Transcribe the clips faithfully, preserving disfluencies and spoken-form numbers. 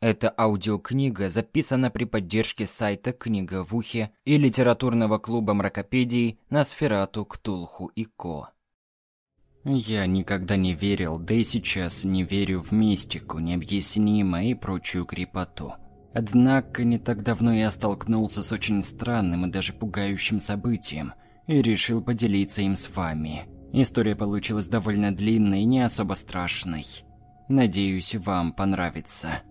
Эта аудиокнига записана при поддержке сайта «Книга в ухе» и литературного клуба мракопедий «Носферату, Ктулху и Ко». Я никогда не верил, да и сейчас не верю в мистику, необъяснимое и прочую крепоту. Однако не так давно я столкнулся с очень странным и даже пугающим событием и решил поделиться им с вами. История получилась довольно длинной и не особо страшной. Надеюсь, вам понравится.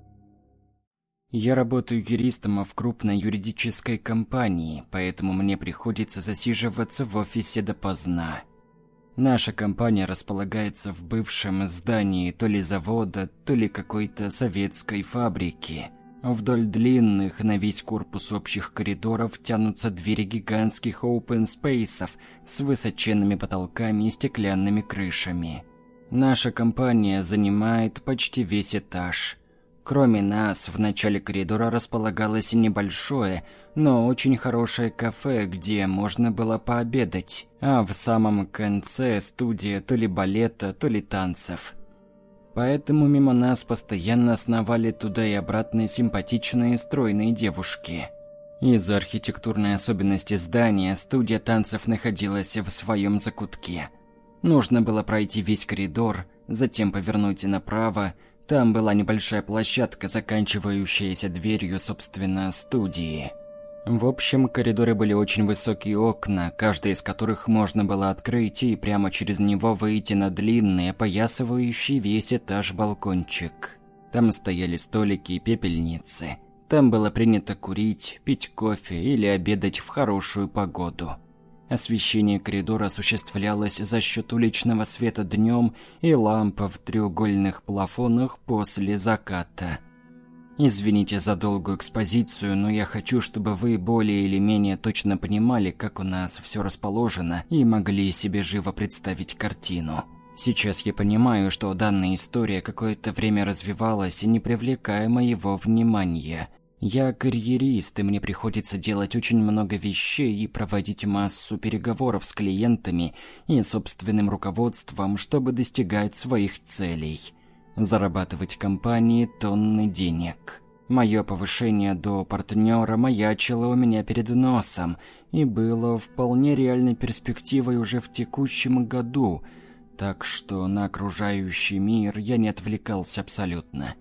Я работаю юристом в крупной юридической компании, поэтому мне приходится засиживаться в офисе допоздна. Наша компания располагается в бывшем здании то ли завода, то ли какой-то советской фабрики. Вдоль длинных на весь корпус общих коридоров тянутся двери гигантских оупен-спейсов с высоченными потолками и стеклянными крышами. Наша компания занимает почти весь этаж. Кроме нас, в начале коридора располагалось небольшое, но очень хорошее кафе, где можно было пообедать, а в самом конце студия то ли балета, то ли танцев. Поэтому мимо нас постоянно сновали туда и обратно симпатичные стройные девушки. Из-за архитектурной особенности здания студия танцев находилась в своем закутке. Нужно было пройти весь коридор, затем повернуть направо. Там была небольшая площадка, заканчивающаяся дверью, собственно, студии. В общем, коридоры были очень высокие окна, каждый из которых можно было открыть и прямо через него выйти на длинный, опоясывающий весь этаж балкончик. Там стояли столики и пепельницы. Там было принято курить, пить кофе или обедать в хорошую погоду. Освещение коридора осуществлялось за счет уличного света днем и ламп в треугольных плафонах после заката. Извините за долгую экспозицию, но я хочу, чтобы вы более или менее точно понимали, как у нас все расположено, и могли себе живо представить картину. Сейчас я понимаю, что данная история какое-то время развивалась, не привлекая моего внимания. Я карьерист, и мне приходится делать очень много вещей и проводить массу переговоров с клиентами и собственным руководством, чтобы достигать своих целей. Зарабатывать компании тонны денег. Мое повышение до партнера маячило у меня перед носом и было вполне реальной перспективой уже в текущем году, так что на окружающий мир я не отвлекался абсолютно.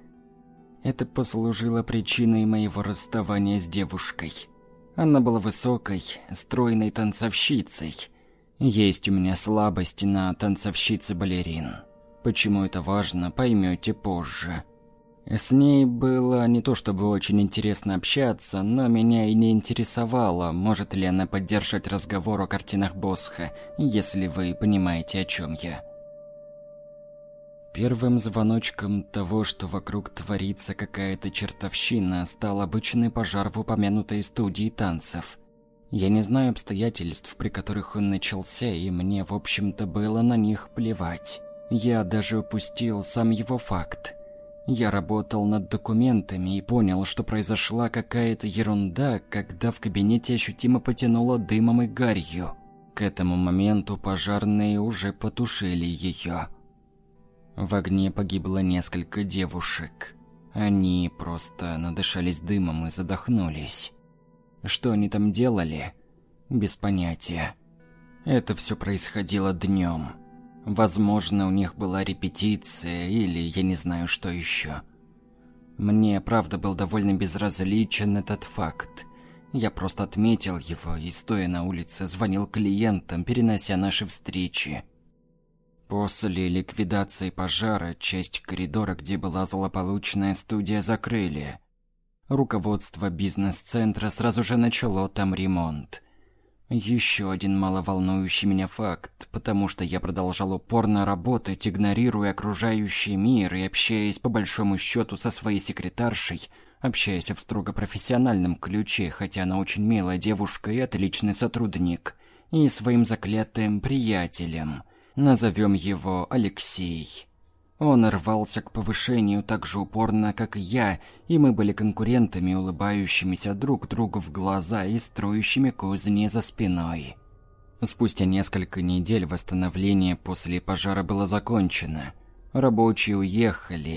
Это послужило причиной моего расставания с девушкой. Она была высокой, стройной танцовщицей. Есть у меня слабость на танцовщицы-балерин. Почему это важно, поймете позже. С ней было не то чтобы очень интересно общаться, но меня и не интересовало, может ли она поддержать разговор о картинах Босха, если вы понимаете, о чем я. Первым звоночком того, что вокруг творится какая-то чертовщина, стал обычный пожар в упомянутой студии танцев. Я не знаю обстоятельств, при которых он начался, и мне, в общем-то, было на них плевать. Я даже упустил сам его факт. Я работал над документами и понял, что произошла какая-то ерунда, когда в кабинете ощутимо потянуло дымом и гарью. К этому моменту пожарные уже потушили ее. В огне погибло несколько девушек. Они просто надышались дымом и задохнулись. Что они там делали? Без понятия. Это все происходило днем. Возможно, у них была репетиция или я не знаю, что еще. Мне, правда, был довольно безразличен этот факт. Я просто отметил его и, стоя на улице, звонил клиентам, перенося наши встречи. После ликвидации пожара часть коридора, где была злополучная студия, закрыли. Руководство бизнес-центра сразу же начало там ремонт. Еще один маловолнующий меня факт, потому что я продолжал упорно работать, игнорируя окружающий мир и общаясь по большому счету со своей секретаршей, общаясь в строго профессиональном ключе, хотя она очень милая девушка и отличный сотрудник, и своим заклятым приятелем. Назовем его Алексей. Он рвался к повышению так же упорно, как и я, и мы были конкурентами, улыбающимися друг другу в глаза и строящими козни за спиной. Спустя несколько недель восстановление после пожара было закончено. Рабочие уехали,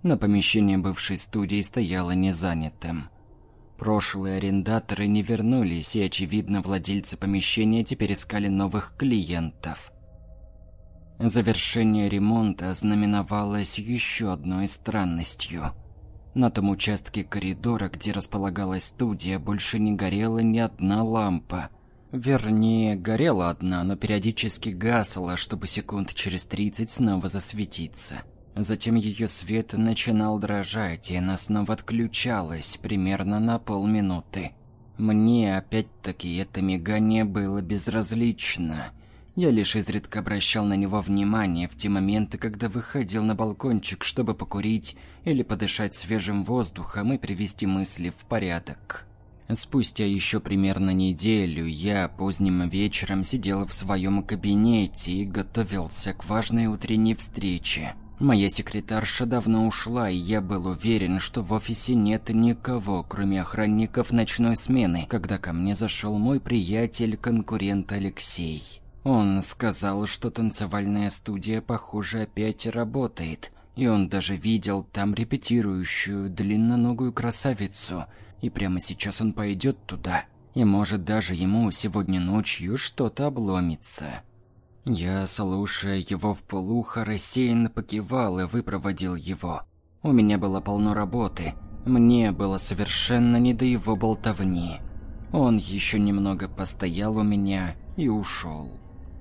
но помещение бывшей студии стояло незанятым. Прошлые арендаторы не вернулись, и, очевидно, владельцы помещения теперь искали новых клиентов. Завершение ремонта ознаменовалось еще одной странностью. На том участке коридора, где располагалась студия, больше не горела ни одна лампа. Вернее, горела одна, но периодически гасла, чтобы секунд через тридцать снова засветиться. Затем ее свет начинал дрожать, и она снова отключалась примерно на полминуты. Мне, опять-таки, это мигание было безразлично. Я лишь изредка обращал на него внимание в те моменты, когда выходил на балкончик, чтобы покурить или подышать свежим воздухом и привести мысли в порядок. Спустя еще примерно неделю я поздним вечером сидел в своем кабинете и готовился к важной утренней встрече. Моя секретарша давно ушла, и я был уверен, что в офисе нет никого, кроме охранников ночной смены, когда ко мне зашел мой приятель-конкурент Алексей. Он сказал, что танцевальная студия, похоже, опять работает, и он даже видел там репетирующую длинноногую красавицу, и прямо сейчас он пойдет туда, и может даже ему сегодня ночью что-то обломится. Я, слушая его вполуха, рассеянно покивал и выпроводил его. У меня было полно работы, мне было совершенно не до его болтовни. Он еще немного постоял у меня и ушел.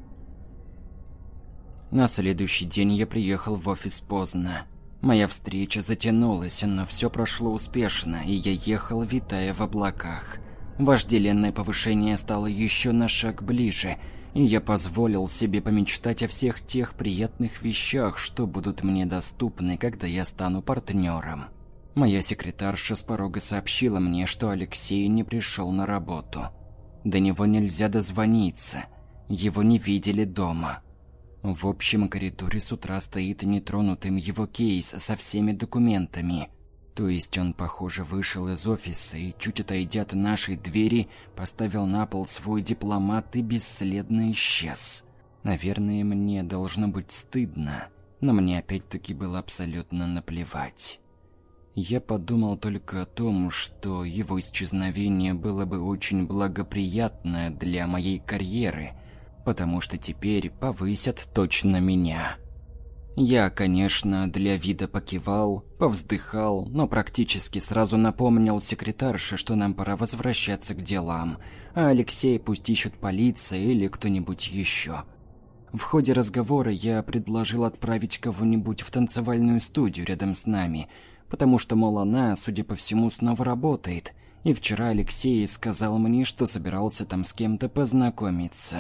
На следующий день я приехал в офис поздно. Моя встреча затянулась, но все прошло успешно, и я ехал, витая в облаках. Вожделенное повышение стало еще на шаг ближе, и я позволил себе помечтать о всех тех приятных вещах, что будут мне доступны, когда я стану партнером. Моя секретарша с порога сообщила мне, что Алексей не пришел на работу. До него нельзя дозвониться, его не видели дома. В общем коридоре с утра стоит нетронутым его кейс со всеми документами. То есть он, похоже, вышел из офиса и, чуть отойдя от нашей двери, поставил на пол свой дипломат и бесследно исчез. Наверное, мне должно быть стыдно, но мне опять-таки было абсолютно наплевать. Я подумал только о том, что его исчезновение было бы очень благоприятно для моей карьеры, потому что теперь повысят точно меня. Я, конечно, для вида покивал, повздыхал, но практически сразу напомнил секретарше, что нам пора возвращаться к делам, а Алексей пусть ищут полиция или кто-нибудь еще. В ходе разговора я предложил отправить кого-нибудь в танцевальную студию рядом с нами, потому что, мол, она, судя по всему, снова работает, и вчера Алексей сказал мне, что собирался там с кем-то познакомиться.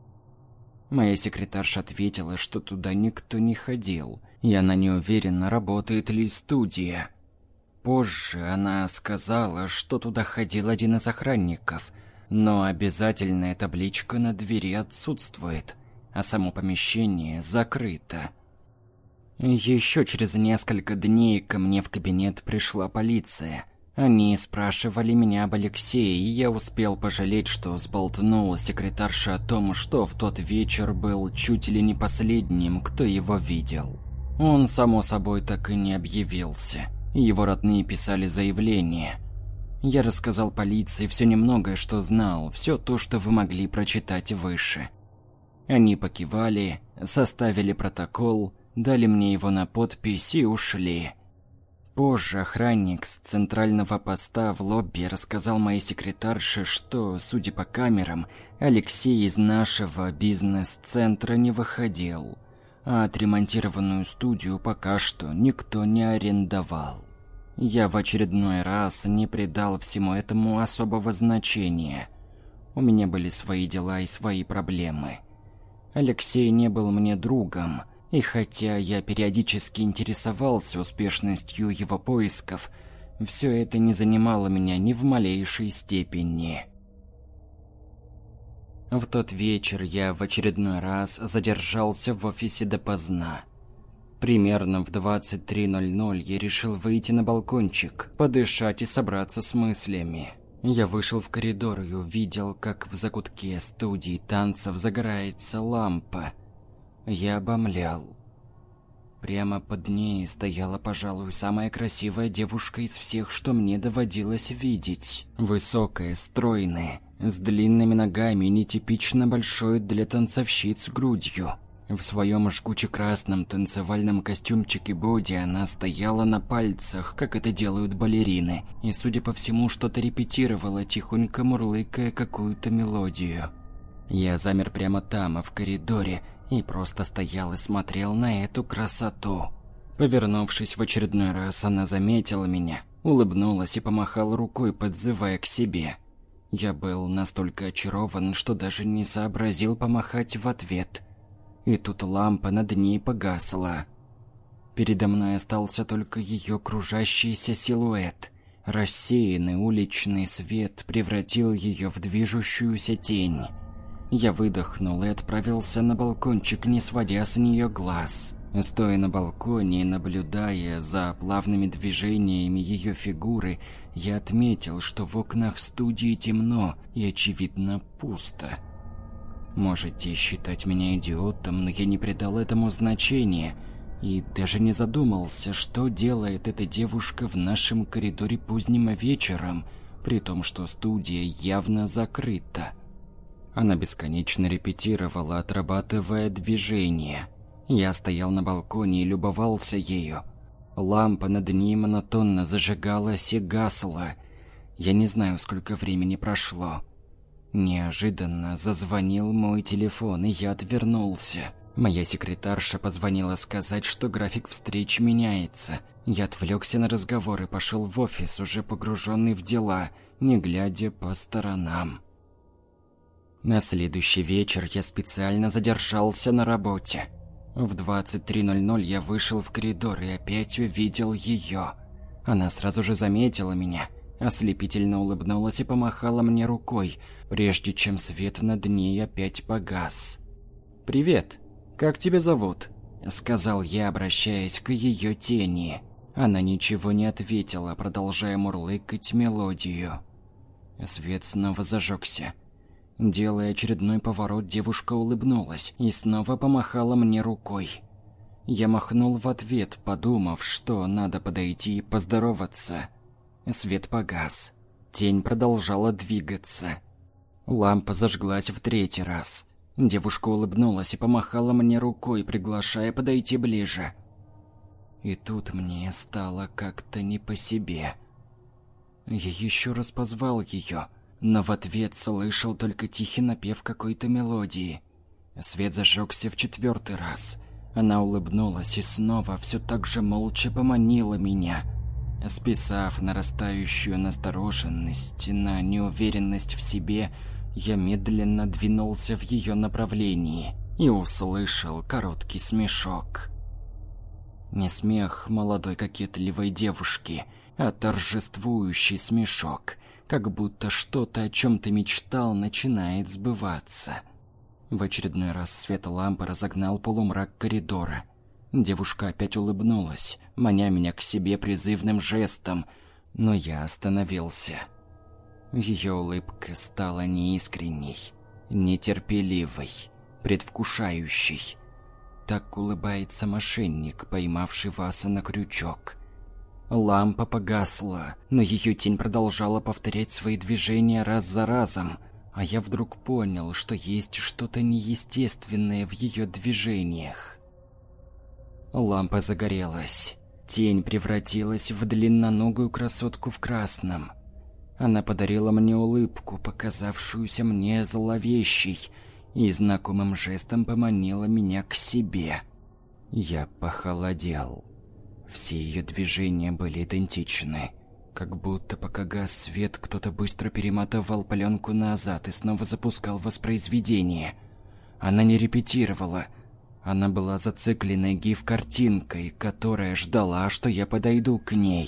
Моя секретарша ответила, что туда никто не ходил, и она не уверена, работает ли студия. Позже она сказала, что туда ходил один из охранников, но обязательная табличка на двери отсутствует, а само помещение закрыто. Еще через несколько дней ко мне в кабинет пришла полиция. Они спрашивали меня об Алексее, и я успел пожалеть, что сболтнул секретарше о том, что в тот вечер был чуть ли не последним, кто его видел. Он, само собой, так и не объявился. Его родные писали заявление. Я рассказал полиции все немногое, что знал, все то, что вы могли прочитать выше. Они покивали, составили протокол, дали мне его на подпись и ушли. Позже охранник с центрального поста в лобби рассказал моей секретарше, что, судя по камерам, Алексей из нашего бизнес-центра не выходил, а отремонтированную студию пока что никто не арендовал. Я в очередной раз не придал всему этому особого значения. У меня были свои дела и свои проблемы. Алексей не был мне другом, и хотя я периодически интересовался успешностью его поисков, все это не занимало меня ни в малейшей степени. В тот вечер я в очередной раз задержался в офисе допоздна. Примерно в двадцать три ноль ноль я решил выйти на балкончик, подышать и собраться с мыслями. Я вышел в коридор и увидел, как в закутке студии танцев загорается лампа. Я обомлял. прямо под ней стояла, пожалуй, самая красивая девушка из всех, что мне доводилось видеть. Высокая, стройная, с длинными ногами и нетипично большой для танцовщиц грудью. В своем жгуче-красном танцевальном костюмчике боди она стояла на пальцах, как это делают балерины, и, судя по всему, что-то репетировала, тихонько мурлыкая какую-то мелодию. Я замер прямо там, в коридоре, и просто стоял и смотрел на эту красоту. Повернувшись в очередной раз, она заметила меня, улыбнулась и помахала рукой, подзывая к себе. Я был настолько очарован, что даже не сообразил помахать в ответ. И тут лампа над ней погасла. Передо мной остался только ее кружащийся силуэт. Рассеянный уличный свет превратил ее в движущуюся тень. Я выдохнул и отправился на балкончик, не сводя с нее глаз. Стоя на балконе и наблюдая за плавными движениями ее фигуры, я отметил, что в окнах студии темно и, очевидно, пусто. Можете считать меня идиотом, но я не придал этому значения и даже не задумался, что делает эта девушка в нашем коридоре поздним вечером, при том, что студия явно закрыта. Она бесконечно репетировала, отрабатывая движения. Я стоял на балконе и любовался ею. Лампа над ней монотонно зажигалась и гасла. Я не знаю, сколько времени прошло. Неожиданно зазвонил мой телефон, и я отвернулся. Моя секретарша позвонила сказать, что график встреч меняется. Я отвлекся на разговор и пошел в офис, уже погруженный в дела, не глядя по сторонам. На следующий вечер я специально задержался на работе. В двадцать три ноль ноль я вышел в коридор и опять увидел ее. Она сразу же заметила меня, ослепительно улыбнулась и помахала мне рукой, прежде чем свет над ней опять погас. «Привет, как тебя зовут?» – сказал я, обращаясь к ее тени. Она ничего не ответила, продолжая мурлыкать мелодию. Свет снова зажегся. Делая очередной поворот, девушка улыбнулась и снова помахала мне рукой. Я махнул в ответ, подумав, что надо подойти и поздороваться. Свет погас. Тень продолжала двигаться. Лампа зажглась в третий раз. Девушка улыбнулась и помахала мне рукой, приглашая подойти ближе. И тут мне стало как-то не по себе. Я еще раз позвал ее, но в ответ слышал только тихий напев какой-то мелодии. Свет зажегся в четвертый раз. Она улыбнулась и снова все так же молча поманила меня. Списав нарастающую настороженность на неуверенность в себе, я медленно двинулся в ее направлении и услышал короткий смешок. Не смех молодой кокетливой девушки, а торжествующий смешок, как будто что-то, о чем ты мечтал, начинает сбываться. В очередной раз свет лампы разогнал полумрак коридора. Девушка опять улыбнулась, маня меня к себе призывным жестом, но я остановился. Ее улыбка стала неискренней, нетерпеливой, предвкушающей. Так улыбается мошенник, поймавший вас на крючок. Лампа погасла, но ее тень продолжала повторять свои движения раз за разом, а я вдруг понял, что есть что-то неестественное в ее движениях. Лампа загорелась. Тень превратилась в длинноногую красотку в красном. Она подарила мне улыбку, показавшуюся мне зловещей, и знакомым жестом поманила меня к себе. Я похолодел. Все ее движения были идентичны. Как будто пока гас свет, кто-то быстро перематывал пленку назад и снова запускал воспроизведение. Она не репетировала. Она была зацикленной гиф-картинкой, которая ждала, что я подойду к ней.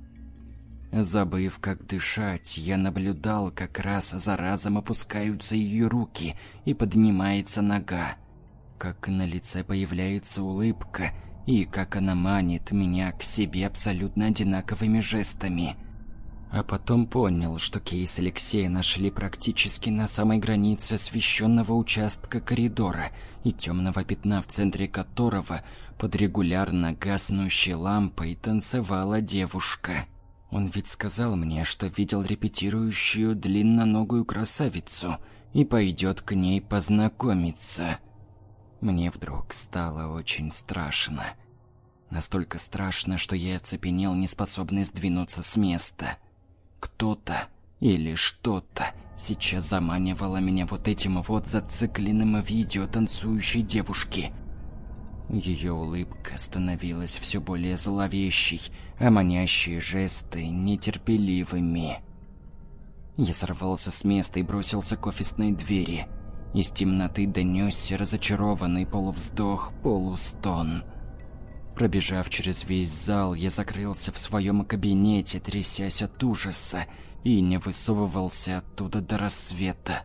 Забыв, как дышать, я наблюдал, как раз за разом опускаются ее руки и поднимается нога. Как на лице появляется улыбка, и как она манит меня к себе абсолютно одинаковыми жестами. А потом понял, что кейс Алексея нашли практически на самой границе освещенного участка коридора и темного пятна, в центре которого под регулярно гаснущей лампой танцевала девушка. Он ведь сказал мне, что видел репетирующую длинноногую красавицу и пойдет к ней познакомиться. Мне вдруг стало очень страшно. Настолько страшно, что я оцепенел, неспособный сдвинуться с места. Кто-то или что-то сейчас заманивало меня вот этим вот зацикленным видео танцующей девушки. Ее улыбка становилась все более зловещей, а манящие жесты нетерпеливыми. Я сорвался с места и бросился к офисной двери. Из темноты донесся разочарованный полувздох, полустон. Пробежав через весь зал, я закрылся в своем кабинете, трясясь от ужаса, и не высовывался оттуда до рассвета.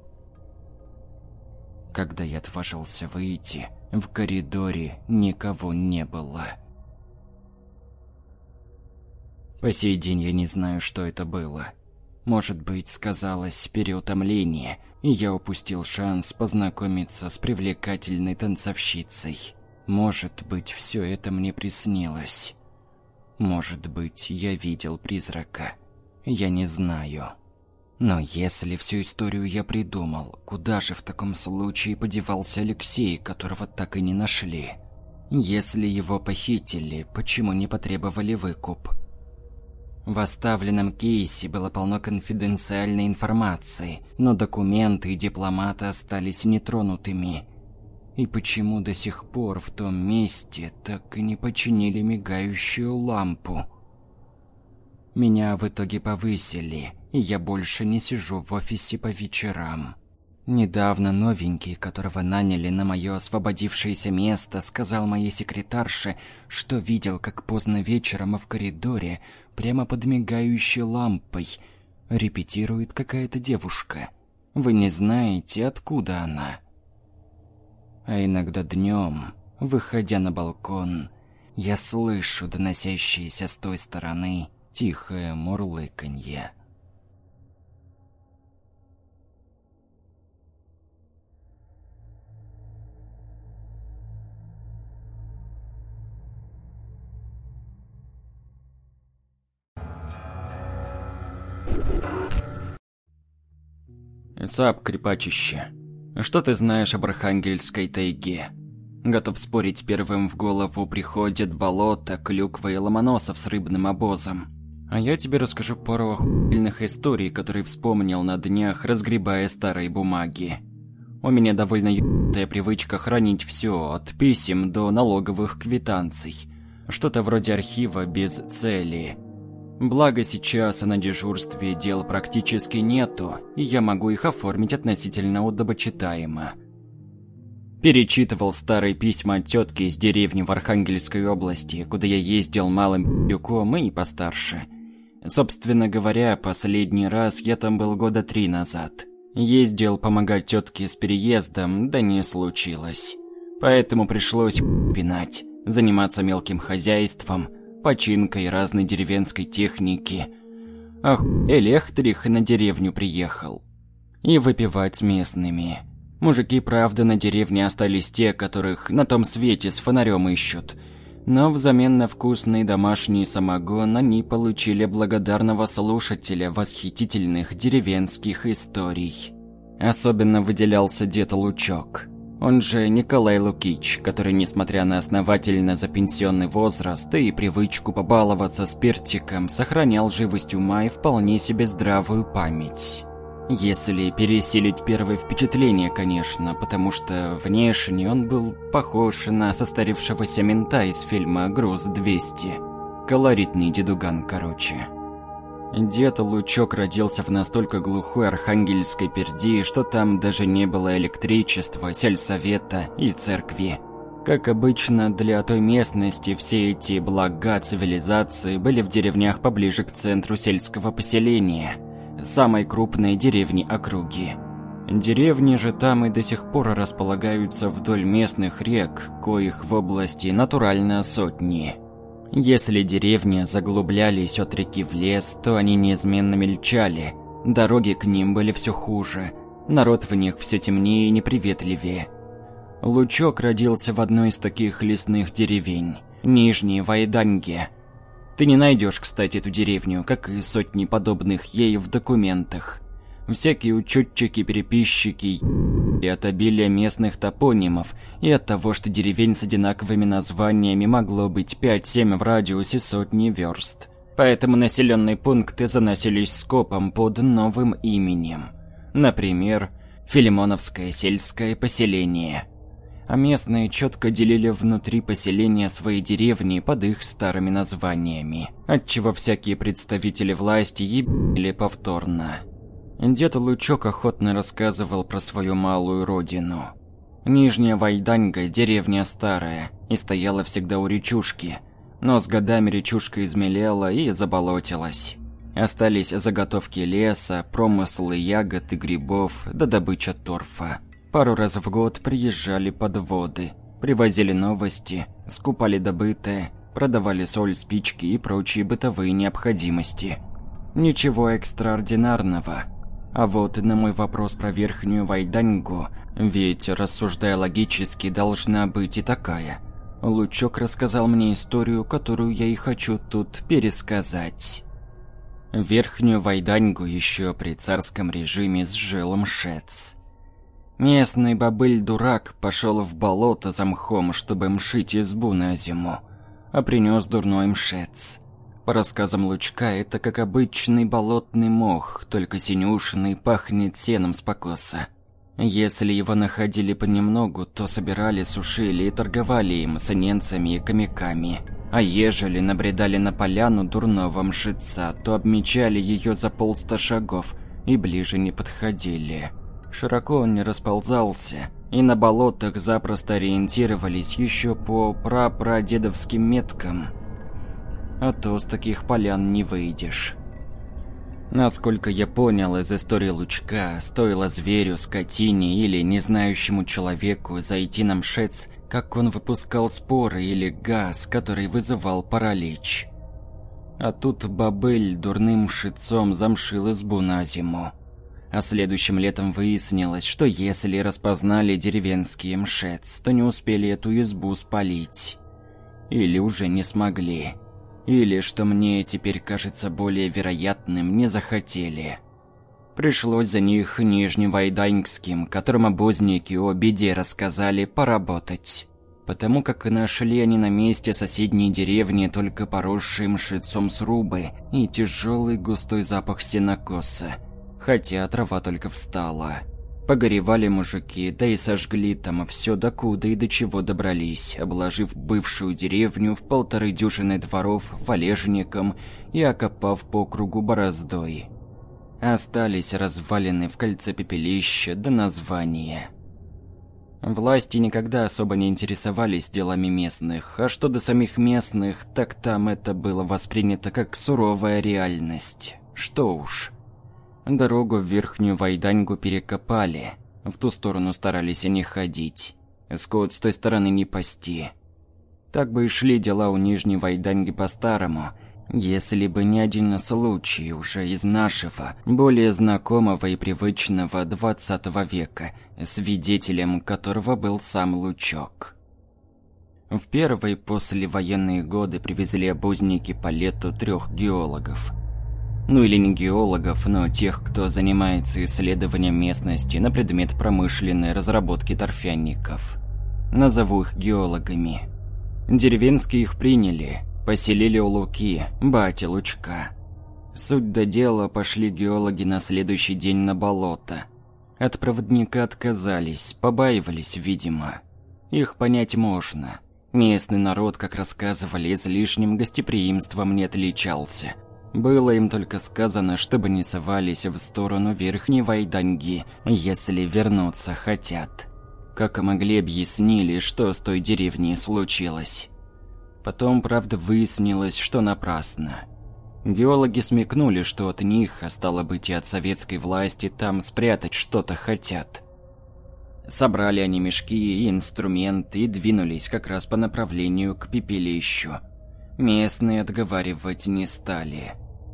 Когда я отважился выйти, в коридоре никого не было. По сей день я не знаю, что это было. Может быть, сказалось переутомление, и я упустил шанс познакомиться с привлекательной танцовщицей. Может быть, все это мне приснилось. Может быть, я видел призрака. Я не знаю. Но если всю историю я придумал, куда же в таком случае подевался Алексей, которого так и не нашли? Если его похитили, почему не потребовали выкуп? В оставленном кейсе было полно конфиденциальной информации, но документы и дипломаты остались нетронутыми. И почему до сих пор в том месте так и не починили мигающую лампу? Меня в итоге повысили, и я больше не сижу в офисе по вечерам. Недавно новенький, которого наняли на мое освободившееся место, сказал моей секретарше, что видел, как поздно вечером в коридоре, прямо под мигающей лампой, репетирует какая-то девушка. Вы не знаете, откуда она? А иногда днем, выходя на балкон, я слышу доносящееся с той стороны тихое мурлыканье. Исаак, крепачище, что ты знаешь об Архангельской тайге? Готов спорить, первым в голову приходят болото, клюква и Ломоносов с рыбным обозом. А я тебе расскажу пару охуительных историй, которые вспомнил на днях, разгребая старые бумаги. У меня довольно ебутая привычка хранить все, от писем до налоговых квитанций. Что-то вроде архива без цели. Благо сейчас на дежурстве дел практически нету, и я могу их оформить относительно удобочитаемо. Перечитывал старые письма от тетки из деревни в Архангельской области, куда я ездил малым пи***ком и постарше. Собственно говоря, последний раз я там был года три назад. Ездил помогать тетке с переездом, да не случилось. Поэтому пришлось пинать, заниматься мелким хозяйством, починкой разной деревенской техники. Ах, электрик на деревню приехал. И выпивать с местными. Мужики, правда, на деревне остались те, которых на том свете с фонарем ищут. Но взамен на вкусный домашний самогон они получили благодарного слушателя восхитительных деревенских историй. Особенно выделялся дед Лучок. Он же Николай Лукич, который, несмотря на основательно запенсионный возраст и привычку побаловаться спиртиком, сохранял живость ума и вполне себе здравую память. Если пересилить первое впечатление, конечно, потому что внешне он был похож на состарившегося мента из фильма «Груз двести». Колоритный дедуган, короче. Дед Лучок родился в настолько глухой архангельской перди, что там даже не было электричества, сельсовета и церкви. Как обычно, для той местности все эти блага цивилизации были в деревнях поближе к центру сельского поселения, самой крупной деревни округи. Деревни же там и до сих пор располагаются вдоль местных рек, коих в области натурально сотни. Если деревни заглублялись от реки в лес, то они неизменно мельчали, дороги к ним были все хуже, народ в них все темнее и неприветливее. Лучок родился в одной из таких лесных деревень, Нижней Вайданге. Ты не найдешь, кстати, эту деревню, как и сотни подобных ей в документах. Всякие учетчики-переписчики и от обилия местных топонимов, и от того, что деревень с одинаковыми названиями могло быть пять-семь в радиусе сотни верст. Поэтому населенные пункты заносились скопом под новым именем. Например, Филимоновское сельское поселение. А местные четко делили внутри поселения свои деревни под их старыми названиями, отчего всякие представители власти ебали повторно. Дед Лучок охотно рассказывал про свою малую родину. Нижняя Вайданга – деревня старая и стояла всегда у речушки, но с годами речушка измелела и заболотилась. Остались заготовки леса, промыслы ягод и грибов, да добыча торфа. Пару раз в год приезжали подводы, привозили новости, скупали добытое, продавали соль, спички и прочие бытовые необходимости. Ничего экстраординарного. А вот на мой вопрос про Верхнюю Вайдангу, ведь, рассуждая логически, должна быть и такая, Лучок рассказал мне историю, которую я и хочу тут пересказать. Верхнюю Вайдангу еще при царском режиме сжил Мшец. Местный бобыль-дурак пошел в болото за мхом, чтобы мшить избу на зиму, а принес дурной мшец. По рассказам Лучка, это как обычный болотный мох, только синюшный, пахнет сеном с покоса. Если его находили понемногу, то собирали, сушили и торговали им с ненцами и хомяками. А ежели набредали на поляну дурного мшица, то обмечали ее за полста шагов и ближе не подходили. Широко он не расползался, и на болотах запросто ориентировались еще по прапрадедовским меткам. А то с таких полян не выйдешь. Насколько я понял из истории Лучка, стоило зверю, скотине или незнающему человеку зайти на мшец, как он выпускал споры или газ, который вызывал паралич. А тут бобыль дурным мшицом замшил избу на зиму. А следующим летом выяснилось, что если распознали деревенский мшец, то не успели эту избу спалить. Или уже не смогли. Или, что мне теперь кажется более вероятным, не захотели. Пришлось за них нижневайдангским, которым обозники о беде рассказали, поработать. Потому как нашли они на месте соседней деревни только поросшие мшицом срубы и тяжелый густой запах сенокоса, хотя трава только встала. Погоревали мужики, да и сожгли там все, докуда и до чего добрались, обложив бывшую деревню в полторы дюжины дворов валежником и окопав по кругу бороздой. Остались развалины в кольце пепелища до названия. Власти никогда особо не интересовались делами местных, а что до самих местных, так там это было воспринято как суровая реальность. Что уж. Дорогу в Верхнюю Вайдангу перекопали. В ту сторону старались и не ходить. Скот с той стороны не пасти. Так бы и шли дела у Нижней Вайданги по-старому, если бы не один случай уже из нашего, более знакомого и привычного двадцатого века, свидетелем которого был сам Лучок. В первые послевоенные годы привезли обозники по лету трех геологов. Ну или не геологов, но тех, кто занимается исследованием местности на предмет промышленной разработки торфяников. Назову их геологами. Деревенские их приняли, поселили у Луки, бати Лучка. Суть до дела, пошли геологи на следующий день на болото. От проводника отказались, побаивались, видимо. Их понять можно. Местный народ, как рассказывали, излишним гостеприимством не отличался. Было им только сказано, чтобы не совались в сторону Верхней Вайданги, если вернуться хотят. Как могли, объяснили, что с той деревней случилось. Потом, правда, выяснилось, что напрасно. Геологи смекнули, что от них, а стало быть и от советской власти, там спрятать что-то хотят. Собрали они мешки и инструменты и двинулись как раз по направлению к пепелищу. Местные отговаривать не стали.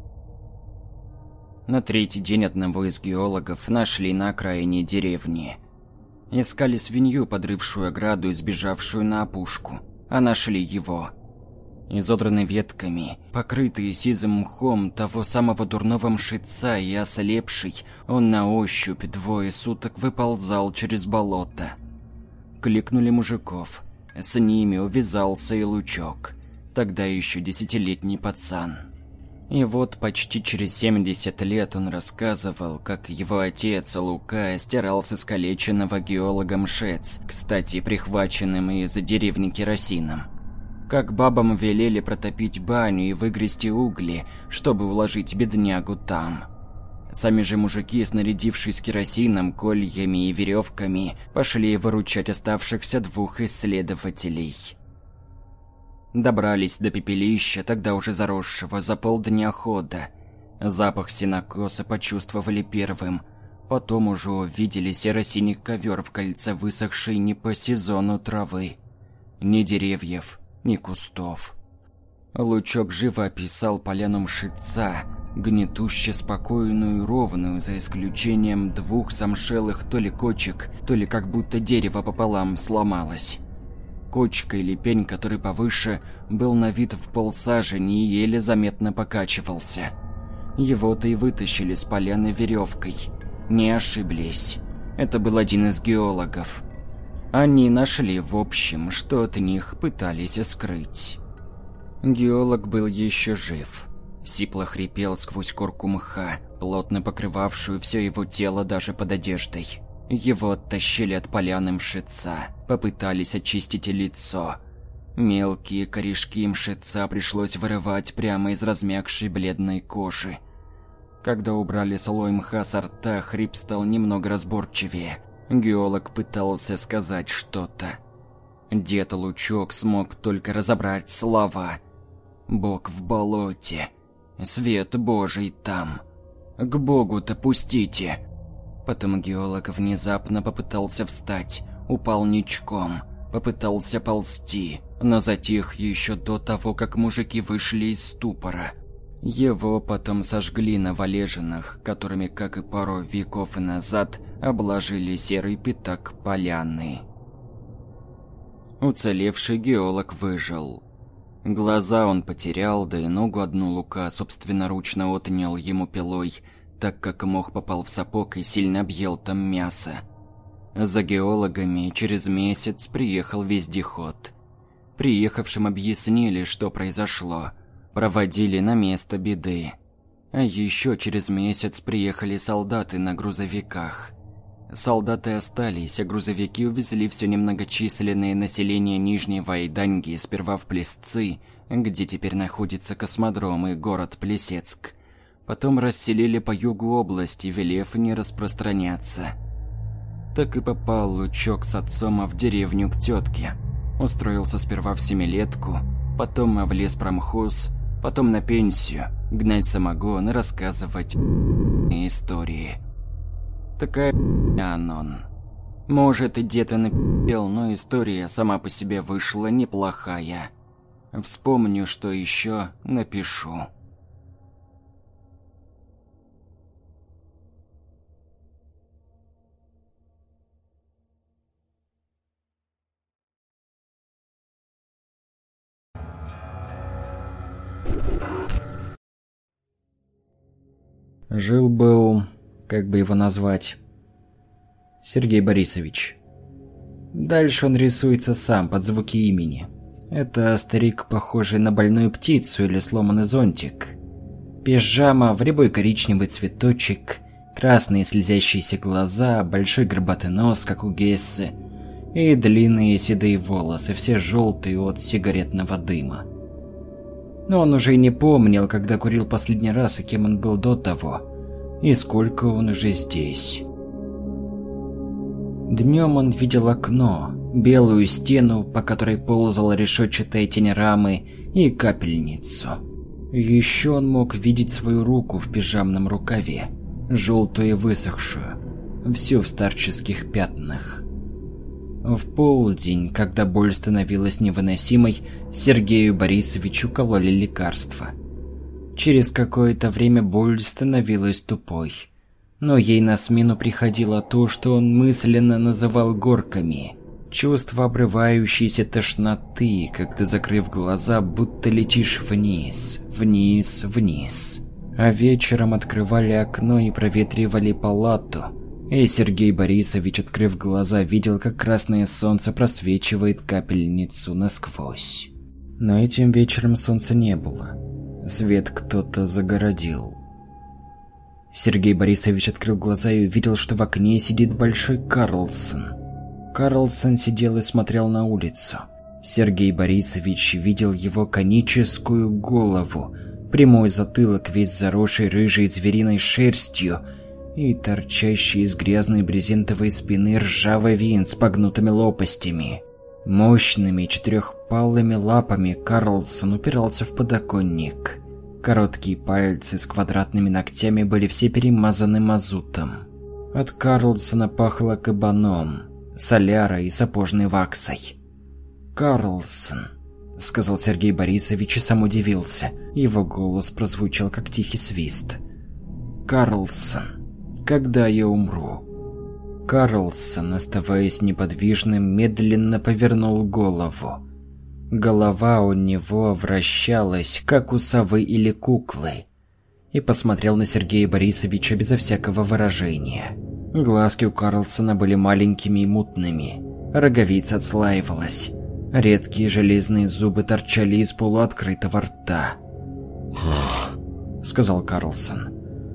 На третий день одного из геологов нашли на окраине деревни. Искали свинью, подрывшую ограду и сбежавшую на опушку, а нашли его. Изодранный ветками, покрытый сизым мхом того самого дурного мшица и ослепший, он на ощупь двое суток выползал через болото. Кликнули мужиков. С ними увязался и Лучок, тогда еще десятилетний пацан. И вот почти через семьдесят лет он рассказывал, как его отец Лука стирал с искалеченного геолога мшец, кстати, прихваченным из деревни керосином. Как бабам велели протопить баню и выгрести угли, чтобы уложить беднягу там. Сами же мужики, снарядившись керосином, кольями и веревками, пошли выручать оставшихся двух исследователей. Добрались до пепелища, тогда уже заросшего, за полдня хода. Запах сенокоса почувствовали первым. Потом уже увидели серо-синий ковер в кольце высохшей не по сезону травы. Ни деревьев, ни кустов. Лучок живо описал поляну мшица, гнетуще спокойную и ровную, за исключением двух замшелых то ли кочек, то ли как будто дерево пополам сломалось. Кочка или пень, который повыше, был на вид в полсажени и еле заметно покачивался. Его-то и вытащили с поляны веревкой. Не ошиблись. Это был один из геологов. Они нашли, в общем, что от них пытались скрыть. Геолог был еще жив. Сипло хрипел сквозь корку мха, плотно покрывавшую все его тело даже под одеждой. Его оттащили от поляны мшица, попытались очистить лицо. Мелкие корешки мшица пришлось вырывать прямо из размягшей бледной кожи. Когда убрали слой мха со рта, хрип стал немного разборчивее. Геолог пытался сказать что-то. Дед Лучок смог только разобрать слова. «Бог в болоте. Свет Божий там. К Богу-то пустите». Потом геолог внезапно попытался встать, упал ничком, попытался ползти, но затих еще до того, как мужики вышли из ступора. Его потом сожгли на валежинах, которыми, как и пару веков назад, обложили серый пятак поляны. Уцелевший геолог выжил. Глаза он потерял, да и ногу одну Лука собственноручно отнял ему пилой, так как мох попал в сапог и сильно объел там мясо. За геологами через месяц приехал вездеход. Приехавшим объяснили, что произошло. Проводили на место беды. А еще через месяц приехали солдаты на грузовиках. Солдаты остались, а грузовики увезли все немногочисленное население Нижней Вайданьги сперва в Плесцы, где теперь находится космодром и город Плесецк. Потом расселили по югу области, велев не распространяться. Так и попал Лучок с отцом в деревню к тетке. Устроился сперва в семилетку, потом в леспромхоз, потом на пенсию, гнать самогон и рассказывать истории. Такая анон. Может, и дед и напел, но история сама по себе вышла неплохая. Вспомню, что еще напишу. Жил-был, как бы его назвать, Сергей Борисович. Дальше он рисуется сам под звуки имени. Это старик, похожий на больную птицу или сломанный зонтик. Пижама в рябой коричневый цветочек, красные слезящиеся глаза, большой горбатый нос, как у Гессы, и длинные седые волосы, все желтые от сигаретного дыма. Но он уже и не помнил, когда курил последний раз и кем он был до того, и сколько он уже здесь. Днем он видел окно, белую стену, по которой ползала решетчатая тень рамы, и капельницу. Еще он мог видеть свою руку в пижамном рукаве, желтую и высохшую, всю в старческих пятнах. В полдень, когда боль становилась невыносимой, Сергею Борисовичу кололи лекарства. Через какое-то время боль становилась тупой. Но ей на смену приходило то, что он мысленно называл горками. Чувство обрывающейся тошноты, когда, закрыв глаза, будто летишь вниз, вниз, вниз. А вечером открывали окно и проветривали палату. И Сергей Борисович, открыв глаза, видел, как красное солнце просвечивает капельницу насквозь. Но этим вечером солнца не было. Свет кто-то загородил. Сергей Борисович открыл глаза и увидел, что в окне сидит Большой Карлсон. Карлсон сидел и смотрел на улицу. Сергей Борисович видел его коническую голову, прямой затылок, весь заросший рыжей звериной шерстью, и торчащий из грязной брезентовой спины ржавый винт с погнутыми лопастями. Мощными четырехпалыми лапами Карлсон упирался в подоконник. Короткие пальцы с квадратными ногтями были все перемазаны мазутом. От Карлсона пахло кабаном, солярой и сапожной ваксой. «Карлсон», — сказал Сергей Борисович и сам удивился. Его голос прозвучал как тихий свист. «Карлсон, когда я умру?» Карлсон, оставаясь неподвижным, медленно повернул голову. Голова у него вращалась, как у совы или куклы, и посмотрел на Сергея Борисовича безо всякого выражения. Глазки у Карлсона были маленькими и мутными, роговица отслаивалась, редкие железные зубы торчали из полуоткрытого рта. — сказал Карлсон.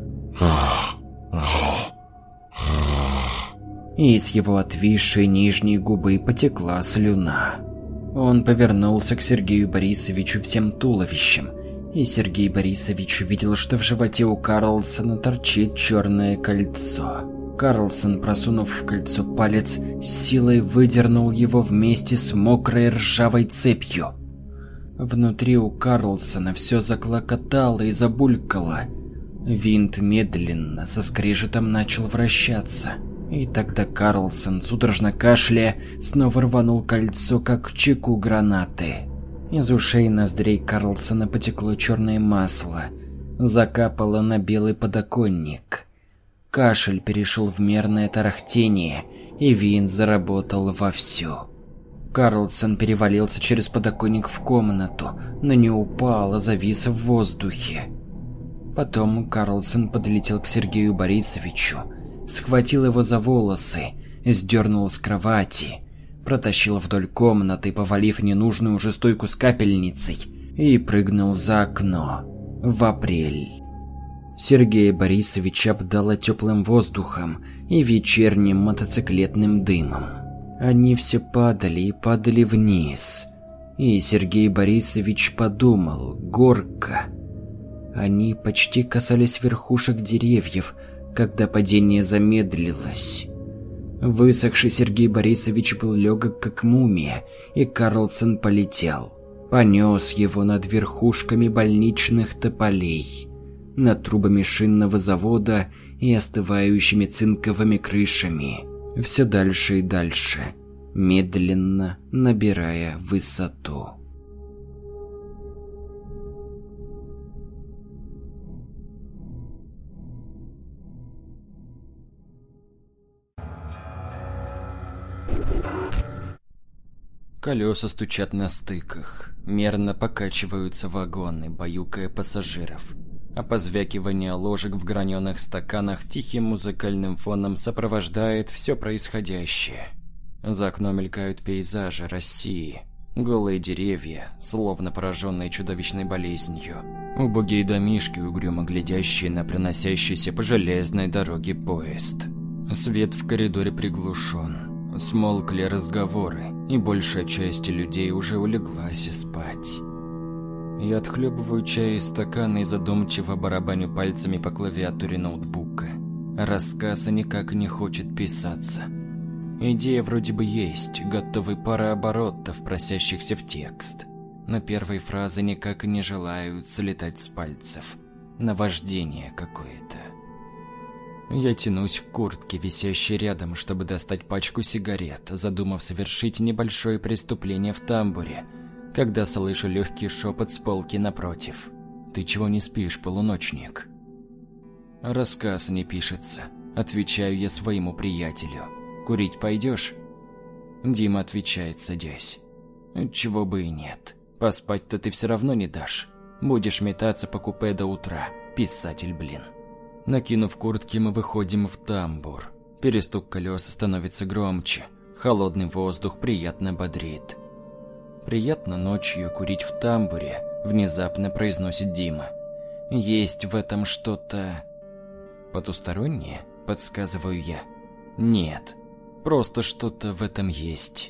И из его отвисшей нижней губы потекла слюна. Он повернулся к Сергею Борисовичу всем туловищем, и Сергей Борисович увидел, что в животе у Карлсона торчит черное кольцо. Карлсон, просунув в кольцо палец, силой выдернул его вместе с мокрой ржавой цепью. Внутри у Карлсона все заклокотало и забулькало. Винт медленно, со скрежетом начал вращаться. И тогда Карлсон, судорожно кашляя, снова рванул кольцо, как чеку гранаты. Из ушей и ноздрей Карлсона потекло черное масло, закапало на белый подоконник. Кашель перешел в мерное тарахтение, и винт заработал вовсю. Карлсон перевалился через подоконник в комнату, но не упал, а завис в воздухе. Потом Карлсон подлетел к Сергею Борисовичу, схватил его за волосы, сдернул с кровати, протащил вдоль комнаты, повалив ненужную уже стойку с капельницей, и прыгнул за окно в апрель. Сергея Борисовича обдало теплым воздухом и вечерним мотоциклетным дымом. Они все падали и падали вниз, и Сергей Борисович подумал: горка. Они почти касались верхушек деревьев, когда падение замедлилось. Высохший Сергей Борисович был легок, как мумия, и Карлсон полетел. Понес его над верхушками больничных тополей, над трубами шинного завода и остывающими цинковыми крышами. Все дальше и дальше, медленно набирая высоту. Колеса стучат на стыках, мерно покачиваются вагоны, баюкая пассажиров. А позвякивание ложек в граненых стаканах тихим музыкальным фоном сопровождает все происходящее. За окном мелькают пейзажи России. Голые деревья, словно пораженные чудовищной болезнью. Убогие домишки, угрюмо глядящие на проносящийся по железной дороге поезд. Свет в коридоре приглушен. Смолкли разговоры, и большая часть людей уже улеглась и спать. Я отхлебываю чай из стакана и задумчиво барабаню пальцами по клавиатуре ноутбука. Рассказ никак не хочет писаться. Идея вроде бы есть, готовы пара оборотов, просящихся в текст. Но первые фразы никак не желают слетать с пальцев. Наваждение какое-то. Я тянусь к куртке, висящей рядом, чтобы достать пачку сигарет, задумав совершить небольшое преступление в тамбуре, когда слышу легкий шепот с полки напротив. «Ты чего не спишь, полуночник?» «Рассказ не пишется», – отвечаю я своему приятелю. «Курить пойдешь?» Дима отвечает, садясь. «Чего бы и нет. Поспать-то ты все равно не дашь. Будешь метаться по купе до утра. Писатель, блин». Накинув куртки, мы выходим в тамбур. Перестук колес становится громче. Холодный воздух приятно бодрит. «Приятно ночью курить в тамбуре», – внезапно произносит Дима. «Есть в этом что-то...» «Потустороннее?» – подсказываю я. «Нет, просто что-то в этом есть».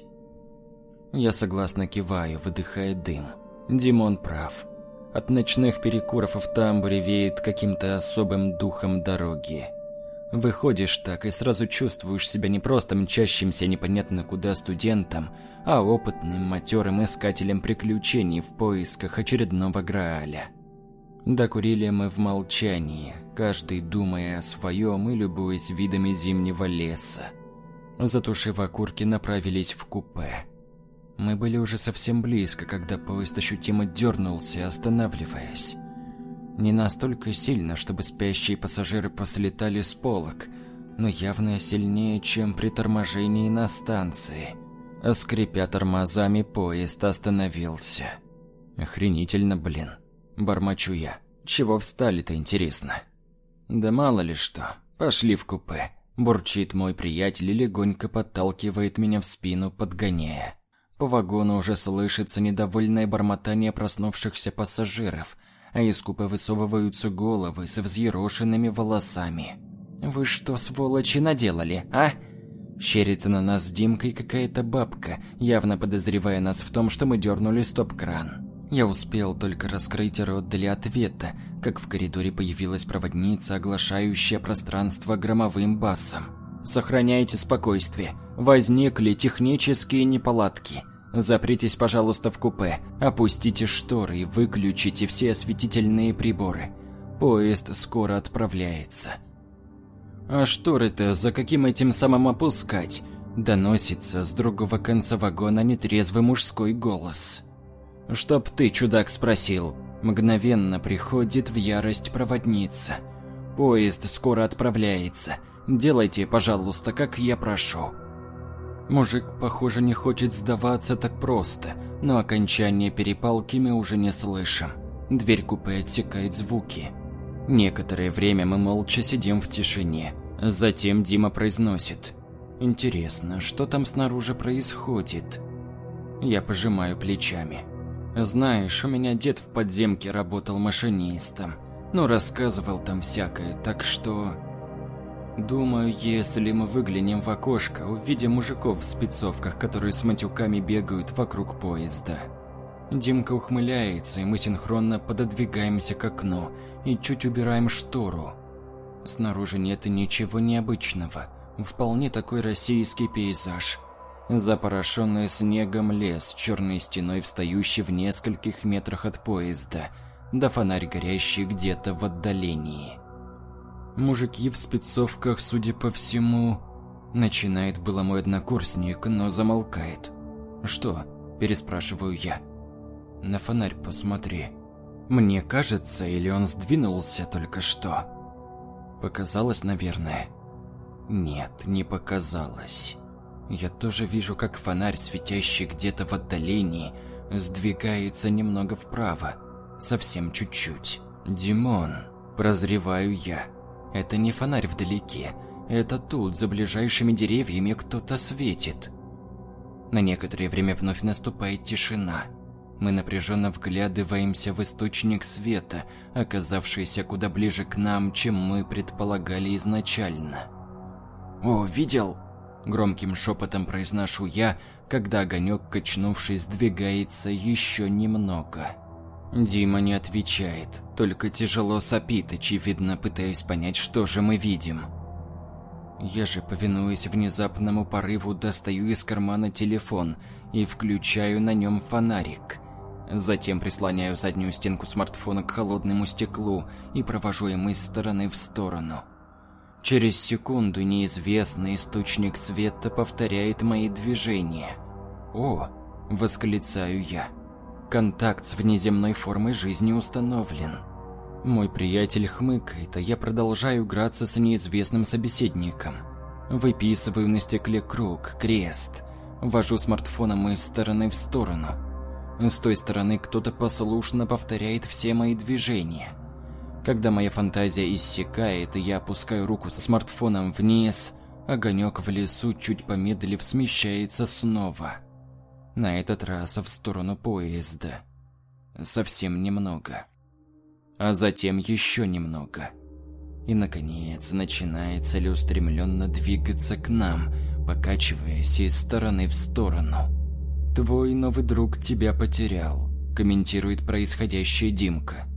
Я согласно киваю, выдыхая дым. Димон прав. От ночных перекуров в тамбуре веет каким-то особым духом дороги. Выходишь так и сразу чувствуешь себя не просто мчащимся непонятно куда студентом, а опытным матерым искателем приключений в поисках очередного Грааля. Докурили мы в молчании, каждый думая о своем и любуясь видами зимнего леса. Затушив окурки, направились в купе. Мы были уже совсем близко, когда поезд ощутимо дернулся, останавливаясь. Не настолько сильно, чтобы спящие пассажиры послетали с полок, но явно сильнее, чем при торможении на станции. Скрипя тормозами, поезд остановился. «Охренительно, блин», – бормочу я. «Чего встали-то, интересно?» «Да мало ли что. Пошли в купе», – бурчит мой приятель и легонько подталкивает меня в спину, подгоняя. По вагону уже слышится недовольное бормотание проснувшихся пассажиров, а из купе высовываются головы со взъерошенными волосами. «Вы что, сволочи, наделали, а?» Щерится на нас с Димкой какая-то бабка, явно подозревая нас в том, что мы дернули стоп-кран. Я успел только раскрыть рот для ответа, как в коридоре появилась проводница, оглашающая пространство громовым басом. «Сохраняйте спокойствие. Возникли технические неполадки. Запритесь, пожалуйста, в купе. Опустите шторы и выключите все осветительные приборы. Поезд скоро отправляется». «А шторы-то за каким этим самым опускать?» Доносится с другого конца вагона нетрезвый мужской голос. «Чтоб ты, чудак, спросил». Мгновенно приходит в ярость проводница. «Поезд скоро отправляется. Делайте, пожалуйста, как я прошу». Мужик, похоже, не хочет сдаваться так просто, но окончание перепалки мы уже не слышим. Дверь купе отсекает звуки. Некоторое время мы молча сидим в тишине. Затем Дима произносит: «Интересно, что там снаружи происходит?» Я пожимаю плечами. «Знаешь, у меня дед в подземке работал машинистом, но рассказывал там всякое, так что...» Думаю, если мы выглянем в окошко, увидим мужиков в спецовках, которые с матюками бегают вокруг поезда. Димка ухмыляется, и мы синхронно пододвигаемся к окну и чуть убираем штору. Снаружи нет ничего необычного, вполне такой российский пейзаж. Запорошенный снегом лес, черной стеной встающий в нескольких метрах от поезда, да фонарь горящий где-то в отдалении. Мужики в спецовках, судя по всему... Начинает было мой однокурсник, но замолкает. «Что?» – переспрашиваю я. «На фонарь посмотри. Мне кажется, или он сдвинулся только что?» «Показалось, наверное?» «Нет, не показалось. Я тоже вижу, как фонарь, светящий где-то в отдалении, сдвигается немного вправо. Совсем чуть-чуть. Димон, прозреваю я. Это не фонарь вдалеке. Это тут, за ближайшими деревьями, кто-то светит». На некоторое время вновь наступает тишина. Мы напряженно вглядываемся в источник света, оказавшийся куда ближе к нам, чем мы предполагали изначально. «О, видел?» – громким шепотом произношу я, когда огонек, качнувшись, сдвигается еще немного. Дима не отвечает, только тяжело сопит, очевидно пытаясь понять, что же мы видим. Я же, повинуясь внезапному порыву, достаю из кармана телефон и включаю на нем фонарик. Затем прислоняю заднюю стенку смартфона к холодному стеклу и провожу им из стороны в сторону. Через секунду неизвестный источник света повторяет мои движения. «О!» – восклицаю я. Контакт с внеземной формой жизни установлен. Мой приятель хмыкает, а я продолжаю играться с неизвестным собеседником. Выписываю на стекле круг, крест. Вожу смартфоном из стороны в сторону. С той стороны кто-то послушно повторяет все мои движения. Когда моя фантазия иссякает, и я опускаю руку со смартфоном вниз, огонек в лесу, чуть помедлив, смещается снова. На этот раз в сторону поезда. Совсем немного. А затем еще немного. И, наконец, начинает целеустремленно двигаться к нам, покачиваясь из стороны в сторону. «Твой новый друг тебя потерял», – комментирует происходящее Димка.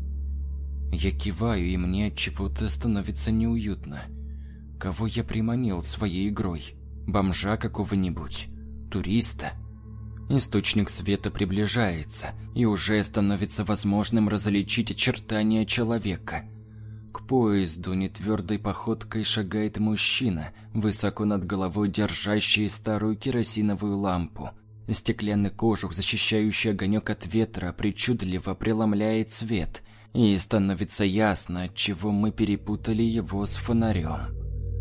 Я киваю, и мне от чего-то становится неуютно. Кого я приманил своей игрой? Бомжа какого-нибудь? Туриста? Источник света приближается, и уже становится возможным различить очертания человека. К поезду нетвердой походкой шагает мужчина, высоко над головой держащий старую керосиновую лампу. Стеклянный кожух, защищающий огонек от ветра, причудливо преломляет свет, и становится ясно, отчего мы перепутали его с фонарем.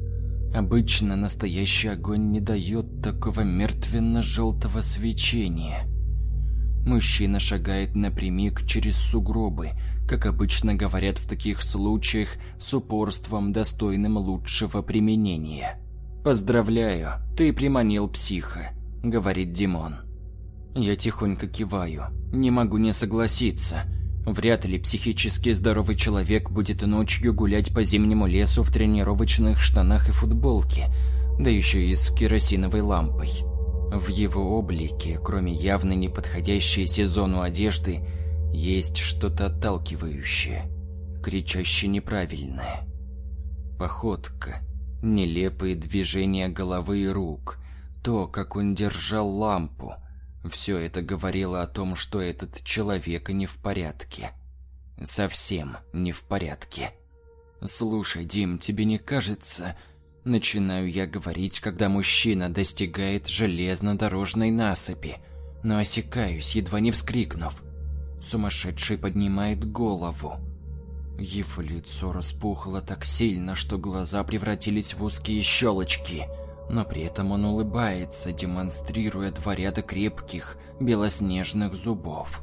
Обычно настоящий огонь не дает такого мертвенно-желтого свечения. Мужчина шагает напрямик через сугробы, как обычно говорят в таких случаях, с упорством, достойным лучшего применения. «Поздравляю, ты приманил психа», — говорит Димон. Я тихонько киваю, не могу не согласиться. Вряд ли психически здоровый человек будет ночью гулять по зимнему лесу в тренировочных штанах и футболке, да еще и с керосиновой лампой. В его облике, кроме явно неподходящей сезону одежды, есть что-то отталкивающее, кричаще неправильное. Походка, нелепые движения головы и рук, то, как он держал лампу – все это говорило о том, что этот человек не в порядке. Совсем не в порядке. «Слушай, Дим, тебе не кажется...» Начинаю я говорить, когда мужчина достигает железнодорожной насыпи, но осекаюсь, едва не вскрикнув. Сумасшедший поднимает голову. Его лицо распухло так сильно, что глаза превратились в узкие щелочки, но при этом он улыбается, демонстрируя два ряда крепких, белоснежных зубов.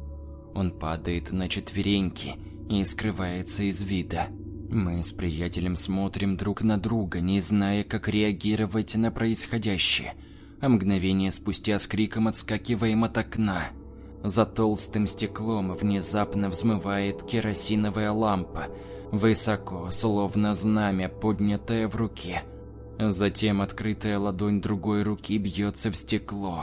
Он падает на четвереньки и скрывается из вида. Мы с приятелем смотрим друг на друга, не зная, как реагировать на происходящее, а мгновение спустя с криком отскакиваем от окна. За толстым стеклом внезапно взмывает керосиновая лампа, высоко, словно знамя, поднятое в руке. Затем открытая ладонь другой руки бьется в стекло.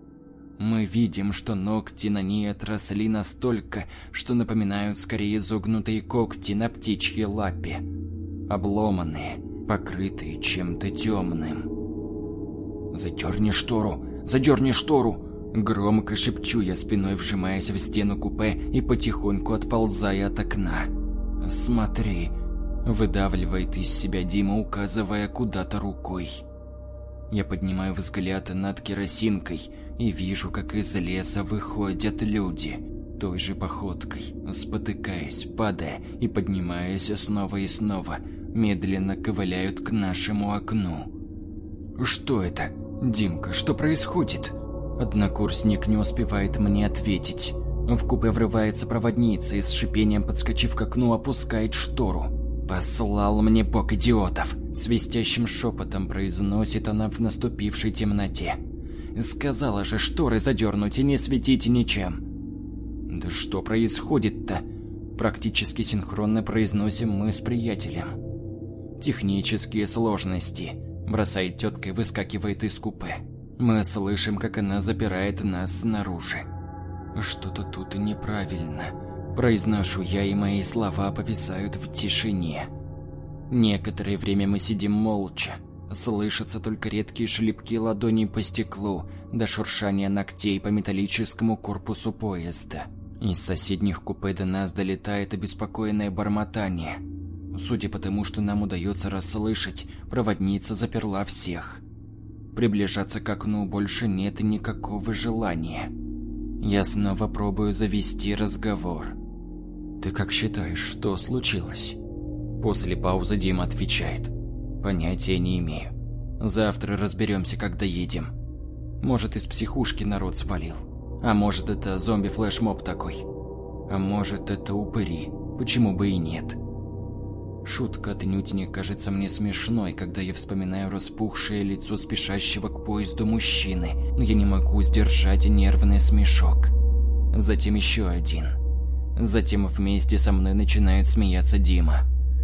Мы видим, что ногти на ней отросли настолько, что напоминают скорее изогнутые когти на птичьей лапе. Обломанные, покрытые чем-то темным. «Задерни штору! Задерни штору!» Громко шепчу я, спиной вжимаясь в стену купе и потихоньку отползая от окна. «Смотри!» Выдавливает из себя Дима, указывая куда-то рукой. Я поднимаю взгляд над керосинкой и вижу, как из леса выходят люди, той же походкой, спотыкаясь, падая и поднимаясь снова и снова, медленно ковыляют к нашему окну. «Что это? Димка, что происходит?» Однокурсник не успевает мне ответить. В купе врывается проводница и с шипением, подскочив к окну, опускает штору. «Послал мне бог идиотов!» Свистящим шепотом произносит она в наступившей темноте. «Сказала же шторы задернуть и не светить ничем!» «Да что происходит-то?» Практически синхронно произносим мы с приятелем. «Технические сложности», бросает тетка и выскакивает из купе. Мы слышим, как она запирает нас снаружи. «Что-то тут неправильно», произношу я, и мои слова повисают в тишине. Некоторое время мы сидим молча. Слышатся только редкие шлепки ладоней по стеклу, до шуршания ногтей по металлическому корпусу поезда. Из соседних купе до нас долетает обеспокоенное бормотание. Судя по тому, что нам удается расслышать, проводница заперла всех. Приближаться к окну больше нет никакого желания. Я снова пробую завести разговор. «Ты как считаешь, что случилось?» После паузы Дима отвечает. «Понятия не имею. Завтра разберемся, когда едем. Может, из психушки народ свалил. А может, это зомби-флешмоб такой. А может, это упыри. Почему бы и нет?» Шутка отнюдь не кажется мне смешной, когда я вспоминаю распухшее лицо спешащего к поезду мужчины, но я не могу сдержать нервный смешок. Затем еще один. Затем вместе со мной начинает смеяться Дима.